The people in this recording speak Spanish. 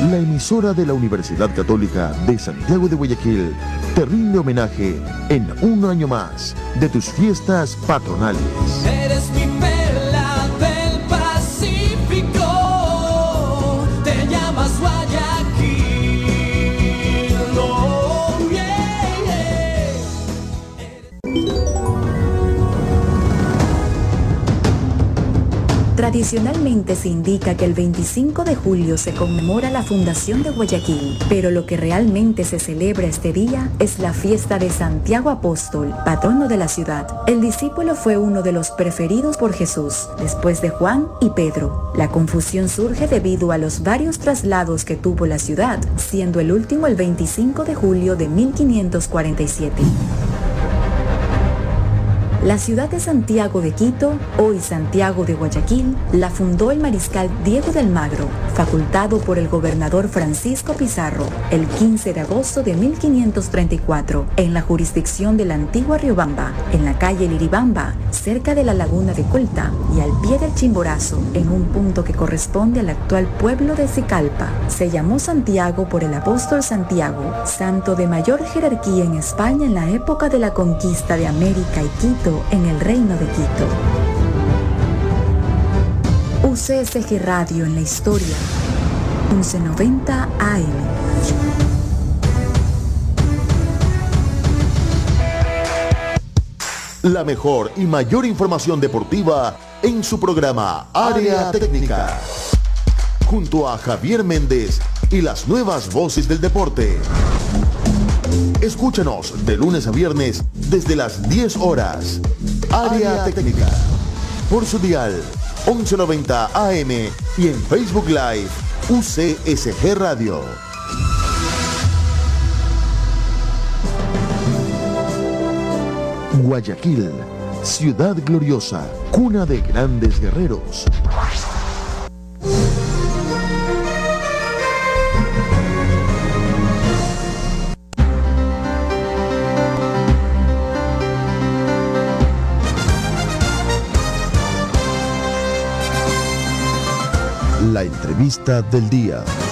la emisora de la Universidad Católica de Santiago de Guayaquil te rinde homenaje en un año más de tus fiestas patronales. Eres mi perla del Pacífico, te llamas Guayaquil, oh, yeah, yeah. Tradicionalmente se indica que el 25 de julio se conmemora la fundación de Guayaquil, pero lo que realmente se celebra este día es la fiesta de Santiago Apóstol, patrono de la ciudad. El discípulo fue uno de los preferidos por Jesús, después de Juan y Pedro. La confusión surge debido a los varios traslados que tuvo la ciudad, siendo el último el 25 de julio de 1547. La ciudad de Santiago de Quito, hoy Santiago de Guayaquil, la fundó el mariscal Diego de Almagro, facultado por el gobernador Francisco Pizarro, el 15 de agosto de 1534, en la jurisdicción de la antigua Riobamba, en la calle Liribamba, cerca de la laguna de Colta y al pie del Chimborazo, en un punto que corresponde al actual pueblo de Zicalpa. Se llamó Santiago por el apóstol Santiago, santo de mayor jerarquía en España en la época de la conquista de América y Quito, en el reino de Quito. UCSG Radio en la historia, 1190 AM. La mejor y mayor información deportiva en su programa Área Técnica, junto a Javier Méndez y las nuevas voces del deporte. Escúchanos de lunes a viernes desde las 10 horas. Área Técnica, por su dial 1190 AM y en Facebook Live UCSG Radio. Guayaquil, ciudad gloriosa, cuna de grandes guerreros. La entrevista del día.